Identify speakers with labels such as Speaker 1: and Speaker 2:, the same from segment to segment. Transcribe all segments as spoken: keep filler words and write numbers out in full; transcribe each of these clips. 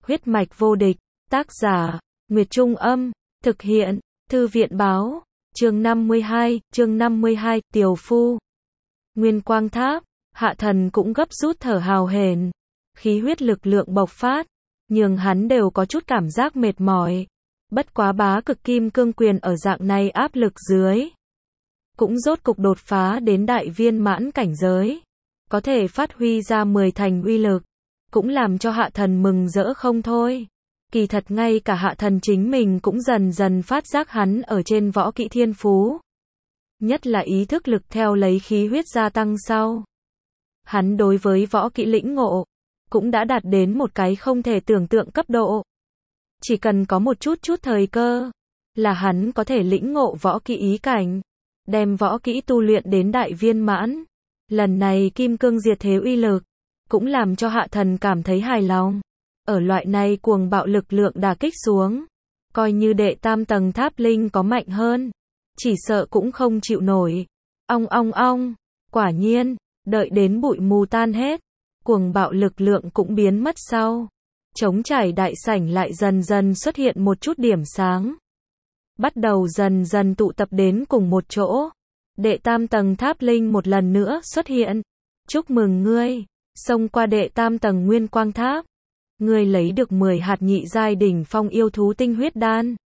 Speaker 1: Huyết mạch vô địch, tác giả, Nguyệt Trung Âm, thực hiện, Thư viện Báo, chương năm mươi hai, chương năm mươi hai, Tiều Phu. Nguyên Quang Tháp, Hạ Thần cũng gấp rút thở hào hển, khí huyết lực lượng bộc phát, nhưng hắn đều có chút cảm giác mệt mỏi. Bất quá bá cực kim cương quyền ở dạng này áp lực dưới, cũng rốt cục đột phá đến đại viên mãn cảnh giới, có thể phát huy ra mười thành uy lực, cũng làm cho Hạ Thần mừng rỡ không thôi. Kỳ thật ngay cả Hạ Thần chính mình cũng dần dần phát giác hắn ở trên võ kỹ thiên phú, nhất là ý thức lực theo lấy khí huyết gia tăng sau, hắn đối với võ kỹ lĩnh ngộ cũng đã đạt đến một cái không thể tưởng tượng cấp độ. Chỉ cần có một chút chút thời cơ, là hắn có thể lĩnh ngộ võ kỹ ý cảnh, đem võ kỹ tu luyện đến đại viên mãn. Lần này kim cương diệt thế uy lực, cũng làm cho Hạ Thần cảm thấy hài lòng. Ở loại này cuồng bạo lực lượng đả kích xuống, coi như đệ tam tầng tháp linh có mạnh hơn, chỉ sợ cũng không chịu nổi. Ong ong ong, quả nhiên, đợi đến bụi mù tan hết, cuồng bạo lực lượng cũng biến mất sau. Trống trải đại sảnh lại dần dần xuất hiện một chút điểm sáng, bắt đầu dần dần tụ tập đến cùng một chỗ. Đệ tam tầng tháp linh một lần nữa xuất hiện. Chúc mừng ngươi, xông qua đệ tam tầng Nguyên Quang Tháp. Ngươi lấy được mười hạt nhị giai đỉnh phong yêu thú tinh huyết đan.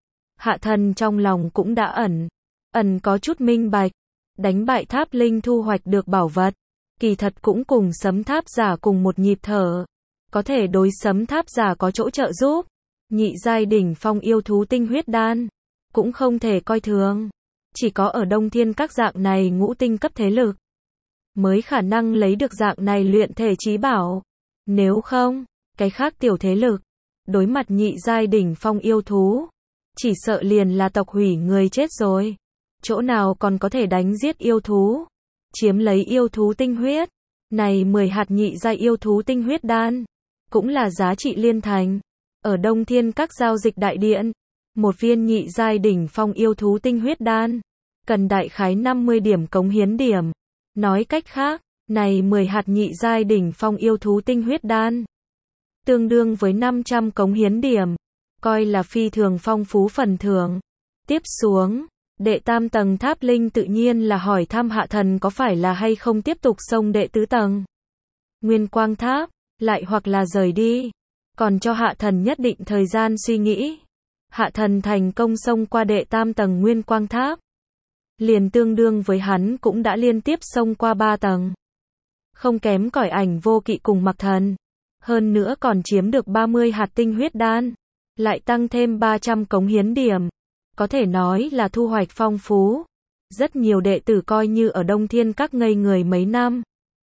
Speaker 1: Hạ Thần trong lòng cũng đã ẩn, ẩn có chút minh bạch. Đánh bại tháp linh thu hoạch được bảo vật, kỳ thật cũng cùng sấm tháp giả cùng một nhịp thở. Có thể đối sấm tháp giả có chỗ trợ giúp. Nhị giai đỉnh phong yêu thú tinh huyết đan, cũng không thể coi thường. Chỉ có ở Đông Thiên các dạng này ngũ tinh cấp thế lực, mới khả năng lấy được dạng này luyện thể chí bảo. Nếu không, cái khác tiểu thế lực, đối mặt nhị giai đỉnh phong yêu thú, chỉ sợ liền là tộc hủy người chết rồi. Chỗ nào còn có thể đánh giết yêu thú, chiếm lấy yêu thú tinh huyết. Này mười hạt nhị giai yêu thú tinh huyết đan, cũng là giá trị liên thành. Ở Đông Thiên các giao dịch đại điện, một viên nhị giai đỉnh phong yêu thú tinh huyết đan, cần đại khái năm mươi điểm cống hiến điểm. Nói cách khác, này mười hạt nhị giai đỉnh phong yêu thú tinh huyết đan, tương đương với năm trăm cống hiến điểm, coi là phi thường phong phú phần thưởng. Tiếp xuống, đệ tam tầng tháp linh tự nhiên là hỏi thăm Hạ Thần có phải là hay không tiếp tục xông đệ tứ tầng Nguyên Quang Tháp, lại hoặc là rời đi, còn cho Hạ Thần nhất định thời gian suy nghĩ. Hạ Thần thành công xông qua đệ tam tầng Nguyên Quang Tháp, liền tương đương với hắn cũng đã liên tiếp xông qua ba tầng. Không kém cỏi Ảnh Vô Kỵ cùng Mặc Thần. Hơn nữa còn chiếm được ba mươi hạt tinh huyết đan, lại tăng thêm ba trăm cống hiến điểm. Có thể nói là thu hoạch phong phú. Rất nhiều đệ tử coi như ở Đông Thiên các ngây người mấy năm,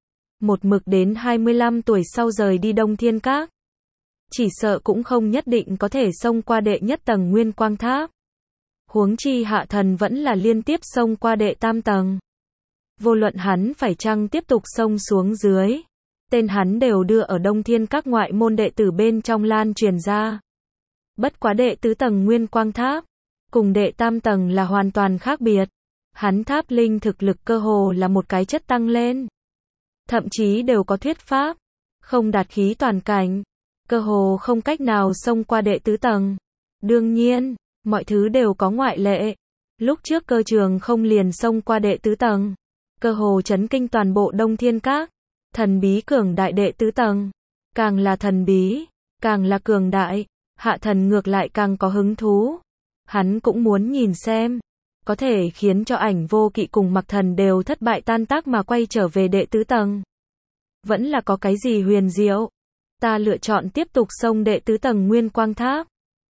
Speaker 1: một mực đến hai mươi lăm tuổi sau rời đi Đông Thiên các, chỉ sợ cũng không nhất định có thể xông qua đệ nhất tầng Nguyên Quang Tháp. Huống chi Hạ Thần vẫn là liên tiếp xông qua đệ tam tầng. Vô luận hắn phải chăng tiếp tục xông xuống dưới, tên hắn đều đưa ở Đông Thiên các ngoại môn đệ tử bên trong lan truyền ra. Bất quá đệ tứ tầng Nguyên Quang Tháp, cùng đệ tam tầng là hoàn toàn khác biệt. Hắn tháp linh thực lực cơ hồ là một cái chất tăng lên. Thậm chí đều có thuyết pháp, không đạt khí toàn cảnh, cơ hồ không cách nào xông qua đệ tứ tầng. Đương nhiên, mọi thứ đều có ngoại lệ. Lúc trước Cơ Trường không liền xông qua đệ tứ tầng, cơ hồ chấn kinh toàn bộ Đông Thiên các. Thần bí cường đại đệ tứ tầng, càng là thần bí, càng là cường đại, Hạ Thần ngược lại càng có hứng thú. Hắn cũng muốn nhìn xem, có thể khiến cho Ảnh Vô Kỵ cùng Mặc Thần đều thất bại tan tác mà quay trở về đệ tứ tầng, vẫn là có cái gì huyền diệu. Ta lựa chọn tiếp tục xông đệ tứ tầng Nguyên Quang Tháp.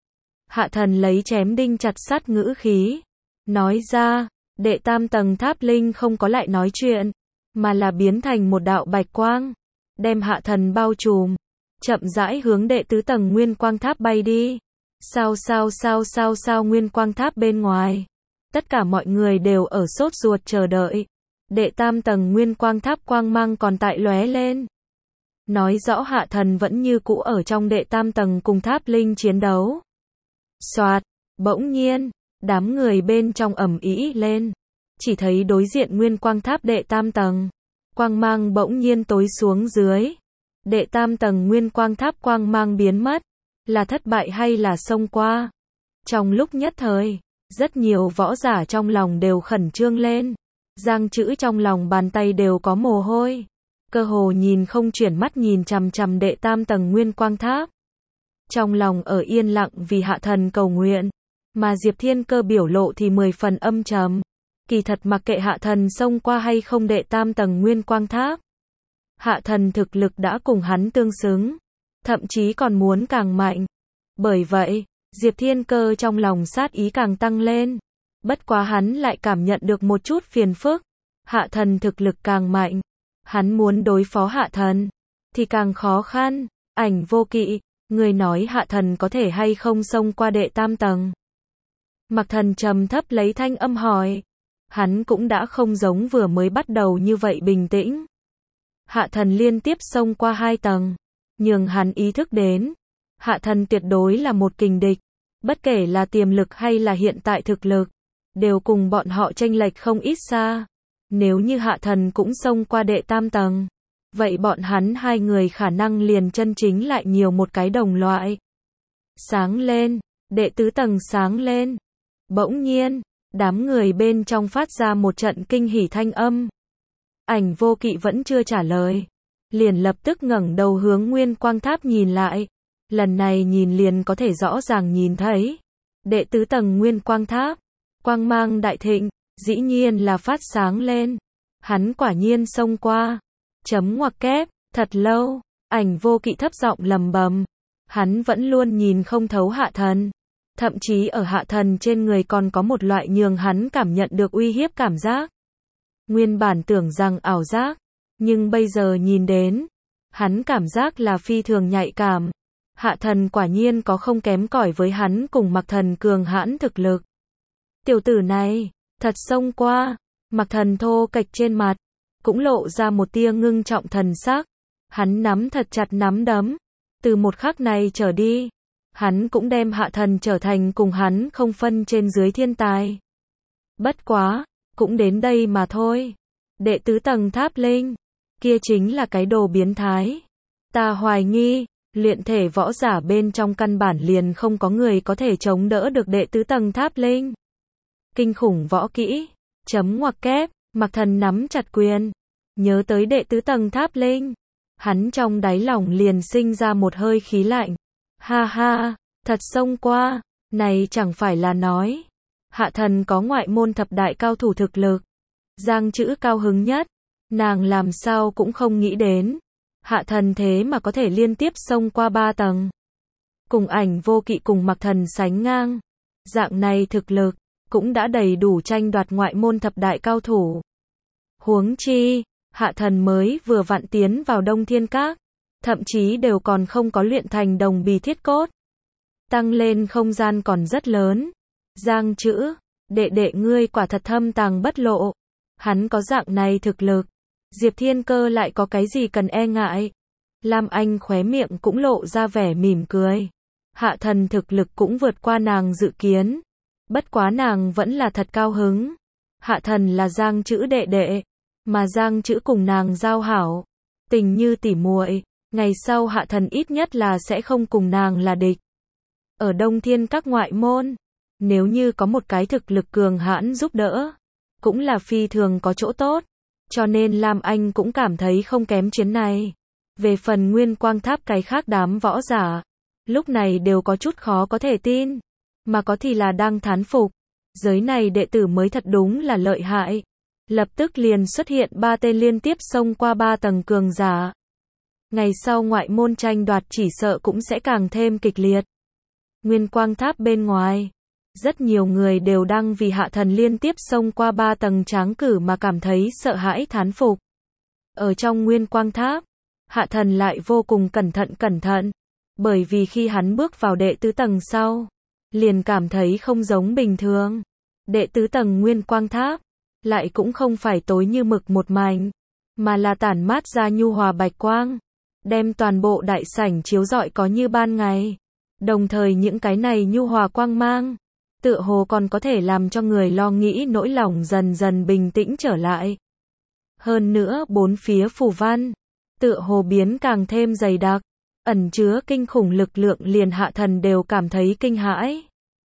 Speaker 1: Hạ Thần lấy chém đinh chặt sắt ngữ khí, nói ra. Đệ tam tầng tháp linh không có lại nói chuyện, mà là biến thành một đạo bạch quang, đem Hạ Thần bao trùm, chậm rãi hướng đệ tứ tầng Nguyên Quang Tháp bay đi. Sao sao sao sao sao Nguyên Quang Tháp bên ngoài, tất cả mọi người đều ở sốt ruột chờ đợi. Đệ tam tầng Nguyên Quang Tháp quang mang còn tại lóe lên, nói rõ Hạ Thần vẫn như cũ ở trong đệ tam tầng cùng tháp linh chiến đấu. Soạt, bỗng nhiên, đám người bên trong ầm ĩ lên, chỉ thấy đối diện Nguyên Quang Tháp đệ tam tầng, quang mang bỗng nhiên tối xuống dưới. Đệ tam tầng Nguyên Quang Tháp quang mang biến mất, là thất bại hay là xông qua? Trong lúc nhất thời, rất nhiều võ giả trong lòng đều khẩn trương lên. Giang Trữ trong lòng bàn tay đều có mồ hôi. Cơ hồ nhìn không chuyển mắt nhìn chằm chằm đệ tam tầng Nguyên Quang Tháp. Trong lòng ở yên lặng vì hạ thần cầu nguyện. Mà Diệp Thiên Cơ biểu lộ thì mười phần âm trầm. Kỳ thật mặc kệ hạ thần xông qua hay không đệ tam tầng Nguyên Quang Tháp. Hạ thần thực lực đã cùng hắn tương xứng. Thậm chí còn muốn càng mạnh. Bởi vậy, Diệp Thiên Cơ trong lòng sát ý càng tăng lên. Bất quá hắn lại cảm nhận được một chút phiền phức. Hạ thần thực lực càng mạnh. Hắn muốn đối phó hạ thần. Thì càng khó khăn. Ảnh Vô Kỵ. Người nói hạ thần có thể hay không xông qua đệ tam tầng. Mạc Thần trầm thấp lấy thanh âm hỏi. Hắn cũng đã không giống vừa mới bắt đầu như vậy bình tĩnh. Hạ thần liên tiếp xông qua hai tầng. Nhưng hắn ý thức đến. Hạ thần tuyệt đối là một kình địch. Bất kể là tiềm lực hay là hiện tại thực lực. Đều cùng bọn họ chênh lệch không ít xa. Nếu như hạ thần cũng xông qua đệ tam tầng. Vậy bọn hắn hai người khả năng liền chân chính lại nhiều một cái đồng loại. Sáng lên. Đệ tứ tầng sáng lên. Bỗng nhiên. Đám người bên trong phát ra một trận kinh hỉ thanh âm. Ảnh Vô Kỵ vẫn chưa trả lời. Liền lập tức ngẩng đầu hướng Nguyên Quang Tháp nhìn lại. Lần này nhìn liền có thể rõ ràng nhìn thấy. Đệ tứ tầng Nguyên Quang Tháp. Quang mang đại thịnh. Dĩ nhiên là phát sáng lên. Hắn quả nhiên xông qua. Chấm ngoặc kép. Thật lâu. Ảnh Vô Kỵ thấp giọng lầm bầm. Hắn vẫn luôn nhìn không thấu hạ thần. Thậm chí ở hạ thần trên người còn có một loại nhường hắn cảm nhận được uy hiếp cảm giác. Nguyên bản tưởng rằng ảo giác. Nhưng bây giờ nhìn đến. Hắn cảm giác là phi thường nhạy cảm. Hạ thần quả nhiên có không kém cỏi với hắn cùng Mạc Thần cường hãn thực lực. Tiểu tử này. Thật xông qua. Mạc Thần thô kệch trên mặt. Cũng lộ ra một tia ngưng trọng thần sắc. Hắn nắm thật chặt nắm đấm. Từ một khắc này trở đi. Hắn cũng đem hạ thần trở thành cùng hắn không phân trên dưới thiên tài. Bất quá, cũng đến đây mà thôi. Đệ tứ tầng tháp linh. Kia chính là cái đồ biến thái. Ta hoài nghi, luyện thể võ giả bên trong căn bản liền không có người có thể chống đỡ được đệ tứ tầng tháp linh. Kinh khủng võ kỹ. Chấm ngoặc kép. Mạc Thần nắm chặt quyền. Nhớ tới đệ tứ tầng tháp linh. Hắn trong đáy lòng liền sinh ra một hơi khí lạnh. Ha ha, thật xông qua. Này chẳng phải là nói. Hạ thần có ngoại môn thập đại cao thủ thực lực. Giang Trữ cao hứng nhất. Nàng làm sao cũng không nghĩ đến. Hạ thần thế mà có thể liên tiếp xông qua ba tầng. Cùng Ảnh Vô Kỵ cùng Mạc Thần sánh ngang. Dạng này thực lực. Cũng đã đầy đủ tranh đoạt ngoại môn thập đại cao thủ. Huống chi. Hạ thần mới vừa vặn tiến vào Đông Thiên Các. Thậm chí đều còn không có luyện thành đồng bì thiết cốt. Tăng lên không gian còn rất lớn. Giang Trữ. Đệ đệ ngươi quả thật thâm tàng bất lộ. Hắn có dạng này thực lực. Diệp Thiên Cơ lại có cái gì cần e ngại. Lam Anh khóe miệng cũng lộ ra vẻ mỉm cười. Hạ thần thực lực cũng vượt qua nàng dự kiến. Bất quá nàng vẫn là thật cao hứng. Hạ thần là Giang Trữ đệ đệ. Mà Giang Trữ cùng nàng giao hảo. Tình như tỉ muội. Ngày sau hạ thần ít nhất là sẽ không cùng nàng là địch. Ở Đông Thiên Các ngoại môn. Nếu như có một cái thực lực cường hãn giúp đỡ. Cũng là phi thường có chỗ tốt. Cho nên Lam Anh cũng cảm thấy không kém chuyến này. Về phần Nguyên Quang Tháp cái khác đám võ giả. Lúc này đều có chút khó có thể tin. Mà có thì là đang thán phục. Giới này đệ tử mới thật đúng là lợi hại. Lập tức liền xuất hiện ba tên liên tiếp xông qua ba tầng cường giả. Ngày sau ngoại môn tranh đoạt chỉ sợ cũng sẽ càng thêm kịch liệt. Nguyên Quang Tháp bên ngoài. Rất nhiều người đều đang vì hạ thần liên tiếp xông qua ba tầng tráng cử mà cảm thấy sợ hãi thán phục. Ở trong Nguyên Quang Tháp. Hạ thần lại vô cùng cẩn thận cẩn thận. Bởi vì khi hắn bước vào đệ tứ tầng sau. Liền cảm thấy không giống bình thường. Đệ tứ tầng Nguyên Quang Tháp. Lại cũng không phải tối như mực một mảnh. Mà là tản mát ra nhu hòa bạch quang. Đem toàn bộ đại sảnh chiếu rọi có như ban ngày. Đồng thời những cái này nhu hòa quang mang. Tựa hồ còn có thể làm cho người lo nghĩ nỗi lòng dần dần bình tĩnh trở lại. Hơn nữa bốn phía phù văn. Tựa hồ biến càng thêm dày đặc. ẩn chứa kinh khủng lực lượng liền hạ thần đều cảm thấy kinh hãi.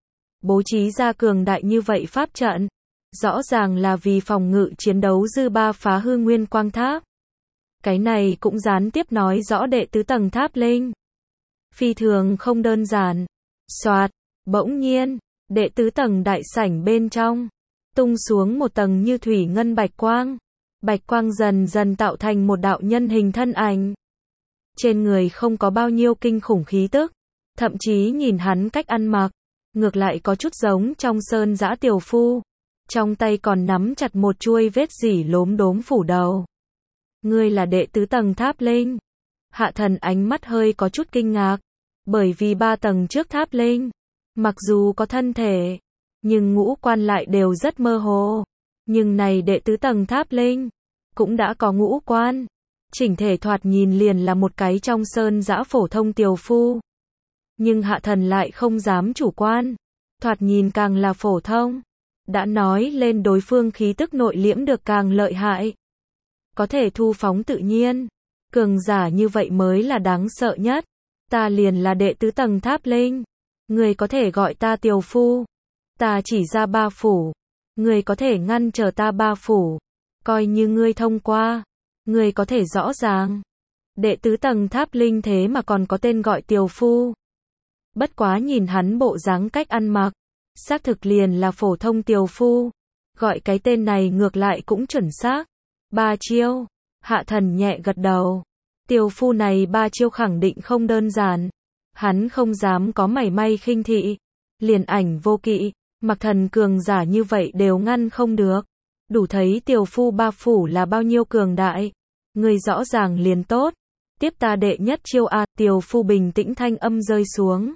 Speaker 1: Bố trí ra cường đại như vậy pháp trận, rõ ràng là vì phòng ngự chiến đấu dư ba phá hư Nguyên Quang Tháp. Cái này cũng gián tiếp nói rõ đệ tứ tầng tháp linh phi thường không đơn giản. Soạt, bỗng nhiên, đệ tứ tầng đại sảnh bên trong tung xuống một tầng như thủy ngân bạch quang. Bạch quang dần dần tạo thành một đạo nhân hình thân ảnh. Trên người không có bao nhiêu kinh khủng khí tức, thậm chí nhìn hắn cách ăn mặc, ngược lại có chút giống trong sơn dã tiểu phu. Trong tay còn nắm chặt một chuôi vết dỉ lốm đốm phủ đầu. Ngươi là đệ tứ tầng tháp linh. Hạ thần ánh mắt hơi có chút kinh ngạc, bởi vì ba tầng trước tháp linh, mặc dù có thân thể, nhưng ngũ quan lại đều rất mơ hồ. Nhưng này đệ tứ tầng tháp linh, cũng đã có ngũ quan. Chỉnh thể thoạt nhìn liền là một cái trong sơn dã phổ thông tiều phu. Nhưng hạ thần lại không dám chủ quan. Thoạt nhìn càng là phổ thông. Đã nói lên đối phương khí tức nội liễm được càng lợi hại. Có thể thu phóng tự nhiên. Cường giả như vậy mới là đáng sợ nhất. Ta liền là đệ tứ tầng tháp linh. Người có thể gọi ta tiều phu. Ta chỉ ra ba phủ. Người có thể ngăn trở ta ba phủ. Coi như ngươi thông qua. Người có thể rõ ràng. Đệ tứ tầng tháp linh thế mà còn có tên gọi tiều phu. Bất quá nhìn hắn bộ dáng cách ăn mặc, xác thực liền là phổ thông tiều phu. Gọi cái tên này ngược lại cũng chuẩn xác. Ba chiêu. Hạ thần nhẹ gật đầu. Tiều phu này ba chiêu khẳng định không đơn giản. Hắn không dám có mảy may khinh thị. Liền ảnh vô kỵ, mặc thần cường giả như vậy đều ngăn không được. Đủ thấy tiều phu ba phủ là bao nhiêu cường đại. Người rõ ràng liền tốt. Tiếp ta đệ nhất chiêu a. Tiều phu bình tĩnh thanh âm rơi xuống.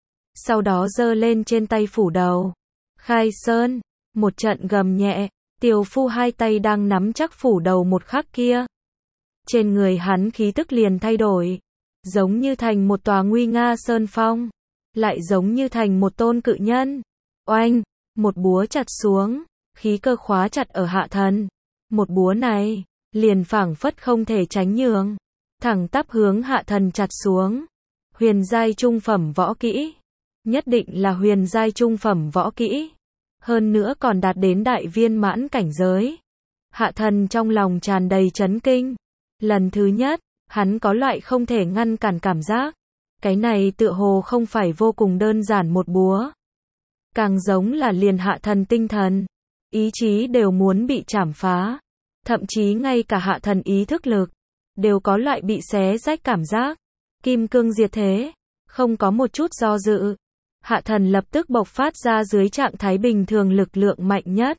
Speaker 1: Sau đó giơ lên trên tay phủ đầu. Khai sơn. Một trận gầm nhẹ. Tiều phu hai tay đang nắm chắc phủ đầu một khắc kia. Trên người hắn khí tức liền thay đổi. Giống như thành một tòa nguy nga sơn phong. Lại giống như thành một tôn cự nhân. Oanh. Một búa chặt xuống. Khí cơ khóa chặt ở hạ thần. Một búa này, liền phảng phất không thể tránh nhường. Thẳng tắp hướng hạ thần chặt xuống. Huyền giai trung phẩm võ kỹ. Nhất định là huyền giai trung phẩm võ kỹ. Hơn nữa còn đạt đến đại viên mãn cảnh giới. Hạ thần trong lòng tràn đầy chấn kinh. Lần thứ nhất, hắn có loại không thể ngăn cản cảm giác. Cái này tựa hồ không phải vô cùng đơn giản một búa. Càng giống là liền hạ thần tinh thần. Ý chí đều muốn bị chảm phá. Thậm chí ngay cả hạ thần ý thức lực, đều có loại bị xé rách cảm giác. Kim cương diệt thế. Không có một chút do dự. Hạ thần lập tức bộc phát ra dưới trạng thái bình thường lực lượng mạnh nhất.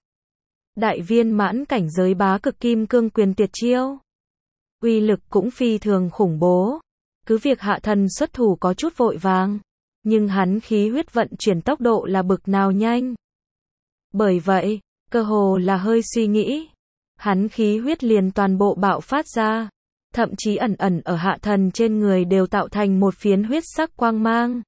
Speaker 1: Đại viên mãn cảnh giới bá cực kim cương quyền tuyệt chiêu. Uy lực cũng phi thường khủng bố. Cứ việc hạ thần xuất thủ có chút vội vàng. Nhưng hắn khí huyết vận chuyển tốc độ là bực nào nhanh. Bởi vậy, cơ hồ là hơi suy nghĩ. Hắn khí huyết liền toàn bộ bạo phát ra. Thậm chí ẩn ẩn ở hạ thần trên người đều tạo thành một phiến huyết sắc quang mang.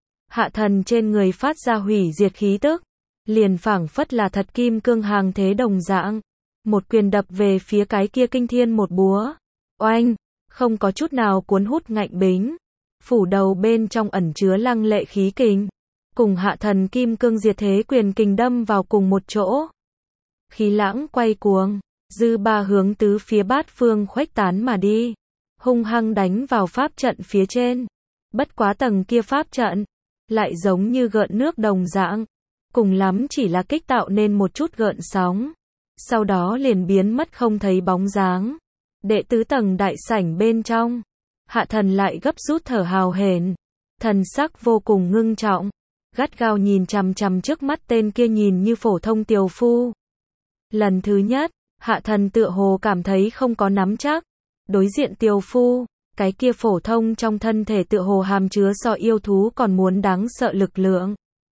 Speaker 1: Hạ thần trên người phát ra hủy diệt khí tức. Liền phảng phất là thật kim cương hàng thế đồng dạng. Một quyền đập về phía cái kia kinh thiên một búa. Oanh, không có chút nào cuốn hút ngạnh bính. Phủ đầu bên trong ẩn chứa lăng lệ khí kình. Cùng hạ thần kim cương diệt thế quyền kình đâm vào cùng một chỗ. Khí lãng quay cuồng. Dư ba hướng tứ phía bát phương khuếch tán mà đi. Hung hăng đánh vào pháp trận phía trên. Bất quá tầng kia pháp trận. Lại giống như gợn nước đồng dạng. Cùng lắm chỉ là kích tạo nên một chút gợn sóng. Sau đó liền biến mất không thấy bóng dáng. Đệ tứ tầng đại sảnh bên trong. Hạ thần lại gấp rút thở hào hển. Thần sắc vô cùng ngưng trọng. Gắt gao nhìn chằm chằm trước mắt tên kia nhìn như phổ thông tiều phu. Lần thứ nhất, hạ thần tựa hồ cảm thấy không có nắm chắc. Đối diện tiều phu, cái kia phổ thông trong thân thể tựa hồ hàm chứa so yêu thú còn muốn đáng sợ lực lượng.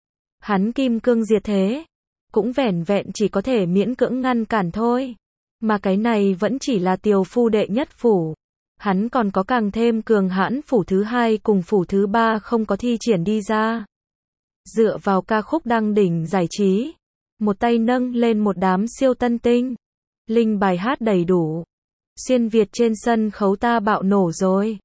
Speaker 1: Hắn kim cương diệt thế, cũng vẻn vẹn chỉ có thể miễn cưỡng ngăn cản thôi. Mà cái này vẫn chỉ là tiều phu đệ nhất phủ. Hắn còn có càng thêm cường hãn phủ thứ hai cùng phủ thứ ba không có thi triển đi ra. Dựa vào ca khúc đăng đỉnh giải trí. Một tay nâng lên một đám siêu tân tinh. Linh bài hát đầy đủ. Xuyên Việt trên sân khấu ta bạo nổ rồi.